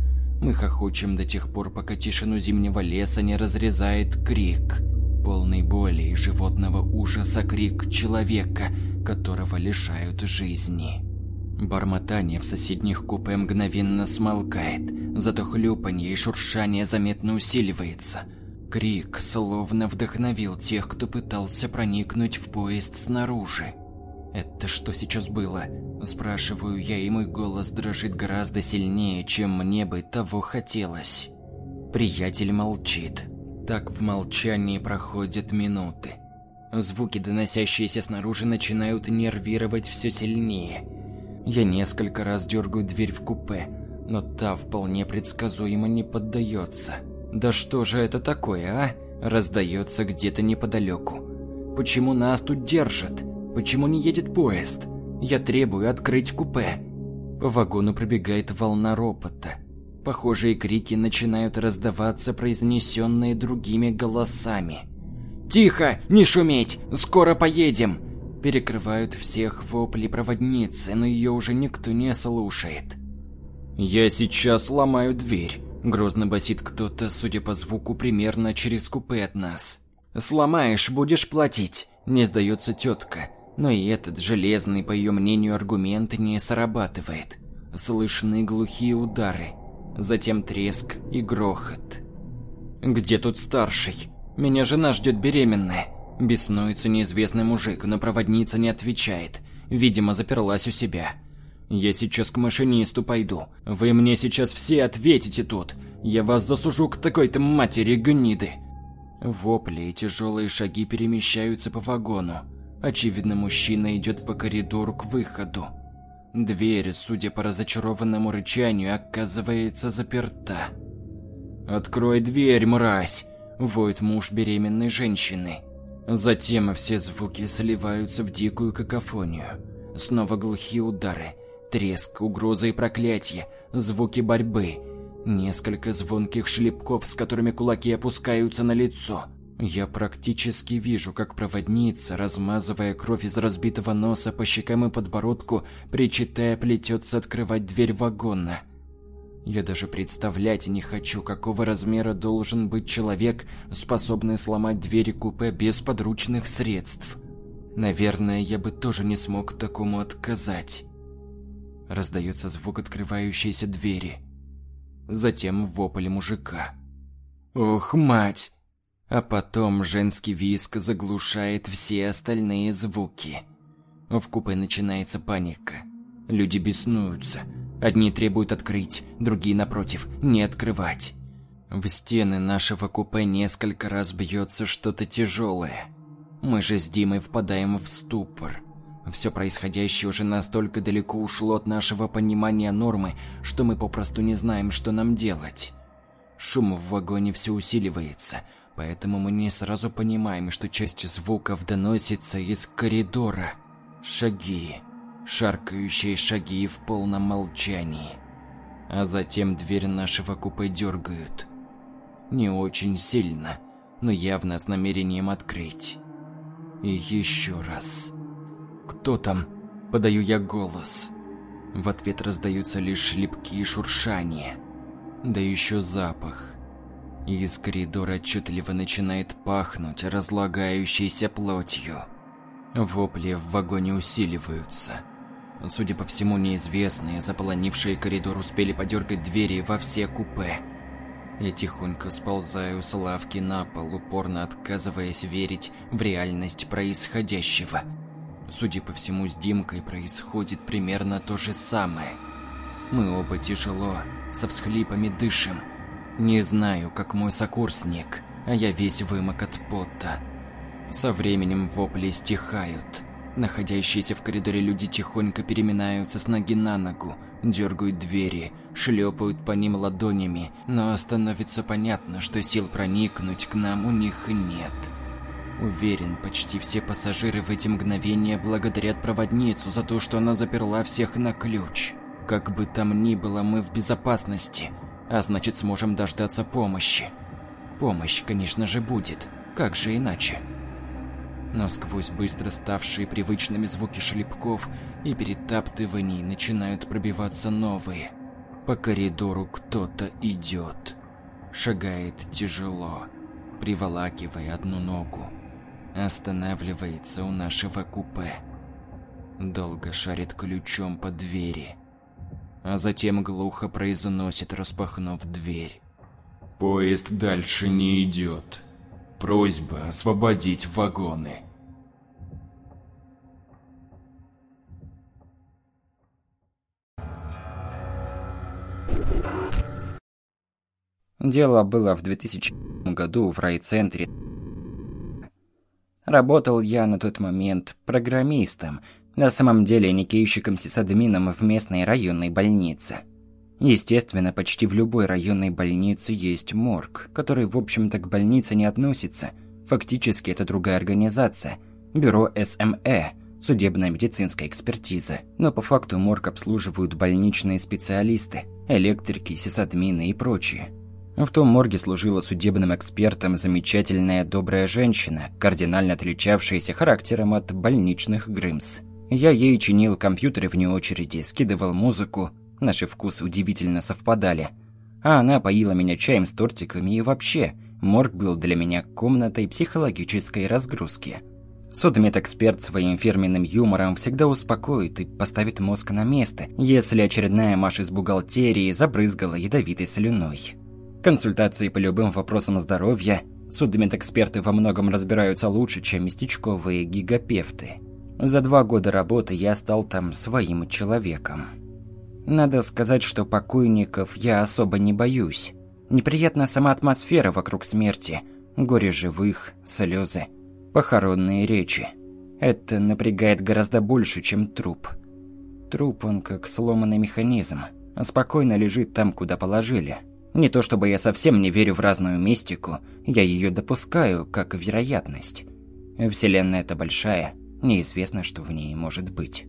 Мы хохочем до тех пор, пока тишину зимнего леса не разрезает крик. Полный боли и животного ужаса крик человека, которого лишают жизни. Бормотание в соседних купе мгновенно смолкает, зато хлюпанье и шуршание заметно усиливается. Крик словно вдохновил тех, кто пытался проникнуть в поезд снаружи. «Это что сейчас было?» – спрашиваю я, и мой голос дрожит гораздо сильнее, чем мне бы того хотелось. Приятель молчит. Так в молчании проходят минуты. Звуки, доносящиеся снаружи, начинают нервировать все сильнее. Я несколько раз дергаю дверь в купе, но та вполне предсказуемо не поддается. «Да что же это такое, а?» – раздается где-то неподалеку. «Почему нас тут держат? Почему не едет поезд? Я требую открыть купе». По вагону пробегает волна ропота. Похожие крики начинают раздаваться, произнесенные другими голосами. «Тихо! Не шуметь! Скоро поедем!» Перекрывают всех вопли проводницы, но ее уже никто не слушает. «Я сейчас ломаю дверь», – грозно басит кто-то, судя по звуку, примерно через купе от нас. «Сломаешь, будешь платить», – не сдается тетка. Но и этот железный, по ее мнению, аргумент не срабатывает. Слышны глухие удары, затем треск и грохот. «Где тут старший? Меня жена ждет беременная». Беснуется неизвестный мужик, но проводница не отвечает. Видимо, заперлась у себя. «Я сейчас к машинисту пойду. Вы мне сейчас все ответите тут. Я вас засужу к такой-то матери гниды». Вопли и тяжелые шаги перемещаются по вагону. Очевидно, мужчина идет по коридору к выходу. Дверь, судя по разочарованному рычанию, оказывается заперта. «Открой дверь, мразь!» – воет муж беременной женщины. Затем все звуки сливаются в дикую какофонию. Снова глухие удары, треск, угрозы и проклятия, звуки борьбы. Несколько звонких шлепков, с которыми кулаки опускаются на лицо. Я практически вижу, как проводница, размазывая кровь из разбитого носа по щекам и подбородку, причитая, плетется открывать дверь вагона. Я даже представлять не хочу, какого размера должен быть человек, способный сломать двери купе без подручных средств. Наверное, я бы тоже не смог такому отказать. Раздается звук открывающейся двери. Затем вопль мужика. «Ох, мать!» А потом женский визг заглушает все остальные звуки. В купе начинается паника. Люди беснуются. Одни требуют открыть, другие, напротив, не открывать. В стены нашего купе несколько раз бьется что-то тяжелое. Мы же с Димой впадаем в ступор. Все происходящее уже настолько далеко ушло от нашего понимания нормы, что мы попросту не знаем, что нам делать. Шум в вагоне все усиливается, поэтому мы не сразу понимаем, что часть звуков доносится из коридора. Шаги. Шаркающие шаги в полном молчании. А затем дверь нашего купе дергают. Не очень сильно, но явно с намерением открыть. И еще раз. «Кто там?» – подаю я голос. В ответ раздаются лишь шлепки и шуршания. Да еще запах. Из коридора отчетливо начинает пахнуть разлагающейся плотью. Вопли в вагоне усиливаются. Судя по всему, неизвестные, заполонившие коридор, успели подергать двери во все купе. Я тихонько сползаю с лавки на пол, упорно отказываясь верить в реальность происходящего. Судя по всему, с Димкой происходит примерно то же самое. Мы оба тяжело, со всхлипами дышим. Не знаю, как мой сокурсник, а я весь вымок от пота. Со временем вопли стихают. Находящиеся в коридоре люди тихонько переминаются с ноги на ногу, дергают двери, шлепают по ним ладонями, но становится понятно, что сил проникнуть к нам у них нет. Уверен, почти все пассажиры в эти мгновения благодарят проводницу за то, что она заперла всех на ключ. Как бы там ни было, мы в безопасности, а значит, сможем дождаться помощи. Помощь, конечно же, будет, как же иначе? Но сквозь быстро ставшие привычными звуки шлепков и перетаптываний начинают пробиваться новые. По коридору кто-то идет. Шагает тяжело, приволакивая одну ногу. Останавливается у нашего купе. Долго шарит ключом по двери. А затем глухо произносит, распахнув дверь: «Поезд дальше не идет. Просьба освободить вагоны». Дело было в двухтысячном году в райцентре. Работал я на тот момент программистом, на самом деле никейщиком сисадмином в местной районной больнице. Естественно, почти в любой районной больнице есть морг, который, в общем-то, к больнице не относится. Фактически это другая организация – бюро эс эм э, судебная медицинская экспертиза. Но по факту морг обслуживают больничные специалисты, электрики, сисадмины и прочие. В том морге служила судебным экспертом замечательная добрая женщина, кардинально отличавшаяся характером от больничных грымс. Я ей чинил компьютеры вне очереди, скидывал музыку. Наши вкусы удивительно совпадали. А она поила меня чаем с тортиками, и вообще, морг был для меня комнатой психологической разгрузки. Судмедэксперт своим фирменным юмором всегда успокоит и поставит мозг на место, если очередная Маша из бухгалтерии забрызгала ядовитой слюной. Консультации по любым вопросам здоровья. Судмедэксперты во многом разбираются лучше, чем местечковые гигапевты. За два года работы я стал там своим человеком. Надо сказать, что покойников я особо не боюсь. Неприятна сама атмосфера вокруг смерти. Горе живых, слезы, похоронные речи. Это напрягает гораздо больше, чем труп. Труп, он как сломанный механизм. Спокойно лежит там, куда положили. Не то чтобы я совсем не верю в разную мистику, я ее допускаю как вероятность. Вселенная-то большая, неизвестно, что в ней может быть.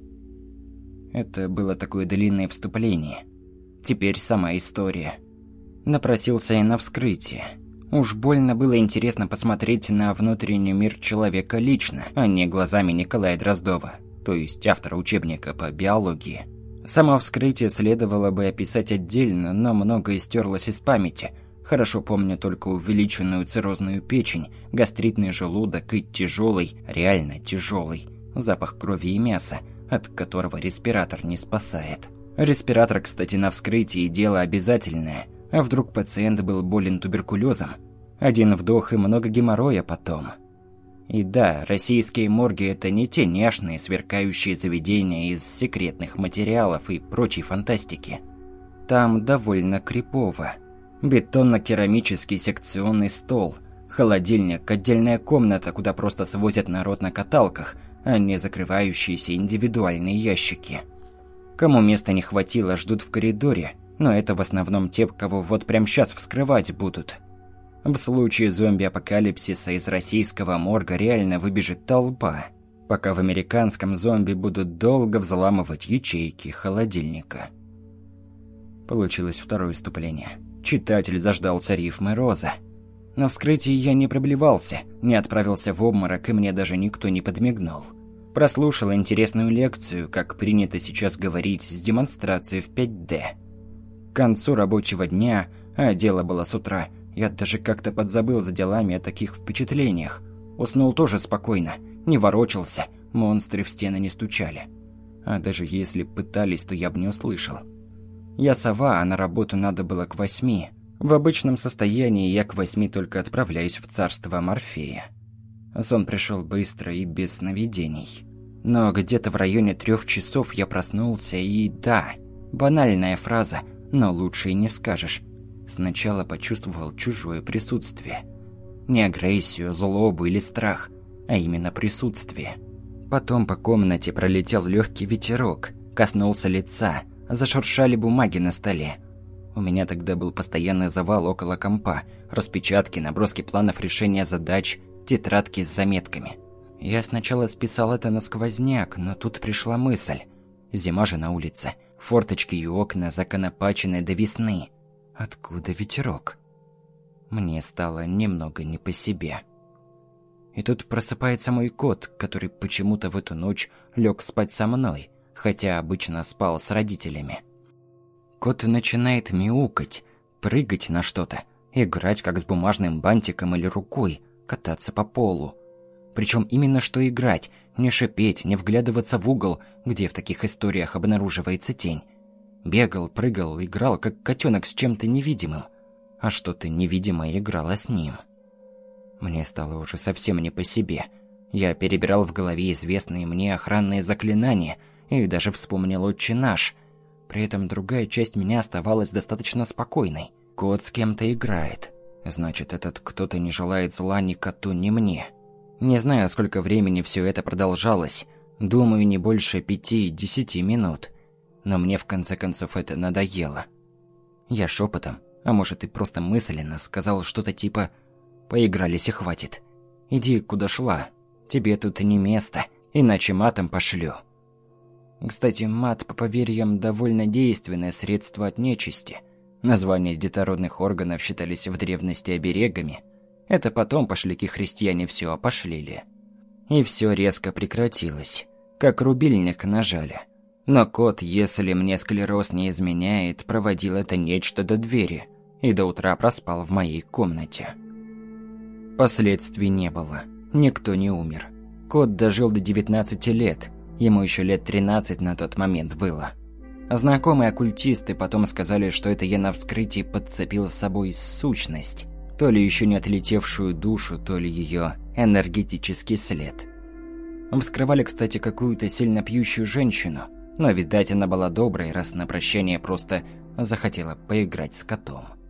Это было такое длинное вступление. Теперь сама история. Напросился я на вскрытие. Уж больно было интересно посмотреть на внутренний мир человека лично, а не глазами Николая Дроздова, то есть автора учебника по биологии. Само вскрытие следовало бы описать отдельно, но многое стерлось из памяти. Хорошо помню только увеличенную циррозную печень, гастритный желудок и тяжелый, реально тяжелый, запах крови и мяса, от которого респиратор не спасает. Респиратор, кстати, на вскрытии дело обязательное. А вдруг пациент был болен туберкулезом? Один вдох и много геморроя потом. И да, российские морги – это не те няшные, сверкающие заведения из секретных материалов и прочей фантастики. Там довольно крипово. Бетонно-керамический секционный стол, холодильник, отдельная комната, куда просто свозят народ на каталках, а не закрывающиеся индивидуальные ящики. Кому места не хватило, ждут в коридоре, но это в основном те, кого вот прямо сейчас вскрывать будут. В случае зомби-апокалипсиса из российского морга реально выбежит толпа, пока в американском зомби будут долго взламывать ячейки холодильника. Получилось второе вступление. Читатель заждался рифмы «Роза». На вскрытии я не проблевался, не отправился в обморок, и мне даже никто не подмигнул. Прослушал интересную лекцию, как принято сейчас говорить, с демонстрацией в пять дэ. К концу рабочего дня, а дело было с утра, я даже как-то подзабыл за делами о таких впечатлениях. Уснул тоже спокойно, не ворочался, монстры в стены не стучали. А даже если пытались, то я бы не услышал. Я сова, а на работу надо было к восьми. В обычном состоянии я к восьми только отправляюсь в царство Морфея. Сон пришел быстро и без сновидений. Но где-то в районе трех часов я проснулся, и да, банальная фраза, Но лучше и не скажешь. Сначала почувствовал чужое присутствие. Не агрессию, злобу или страх, а именно присутствие. Потом по комнате пролетел легкий ветерок, коснулся лица, зашуршали бумаги на столе. У меня тогда был постоянный завал около компа, распечатки, наброски планов решения задач, тетрадки с заметками. Я сначала списал это на сквозняк, но тут пришла мысль. Зима же на улице, форточки и окна законопачены до весны. Откуда ветерок? Мне стало немного не по себе. И тут просыпается мой кот, который почему-то в эту ночь лег спать со мной, хотя обычно спал с родителями. Кот начинает мяукать, прыгать на что-то, играть как с бумажным бантиком или рукой, кататься по полу. Причем именно что играть, не шипеть, не вглядываться в угол, где в таких историях обнаруживается тень. Бегал, прыгал, играл, как котенок с чем-то невидимым. А что-то невидимое играло с ним. Мне стало уже совсем не по себе. Я перебирал в голове известные мне охранные заклинания и даже вспомнил «Отче наш». При этом другая часть меня оставалась достаточно спокойной. Кот с кем-то играет. Значит, этот кто-то не желает зла ни коту, ни мне. Не знаю, сколько времени все это продолжалось. Думаю, не больше пяти-десяти минут. Но мне в конце концов это надоело. Я шепотом, а может и просто мысленно, сказал что-то типа «Поигрались и хватит. Иди, куда шла. Тебе тут не место, иначе матом пошлю». Кстати, мат, по поверьям, довольно действенное средство от нечисти. Названия детородных органов считались в древности оберегами. Это потом пошляки-христиане все опошлили. И все резко прекратилось, как рубильник нажали. Но кот, если мне склероз не изменяет, проводил это нечто до двери и до утра проспал в моей комнате. Последствий не было, никто не умер. Кот дожил до девятнадцати лет, ему еще лет тринадцать на тот момент было. Знакомые оккультисты потом сказали, что это я на вскрытии подцепил с собой сущность, то ли еще не отлетевшую душу, то ли ее энергетический след. Вскрывали, кстати, какую-то сильно пьющую женщину, но, видать, она была доброй, раз на прощание просто захотела поиграть с котом.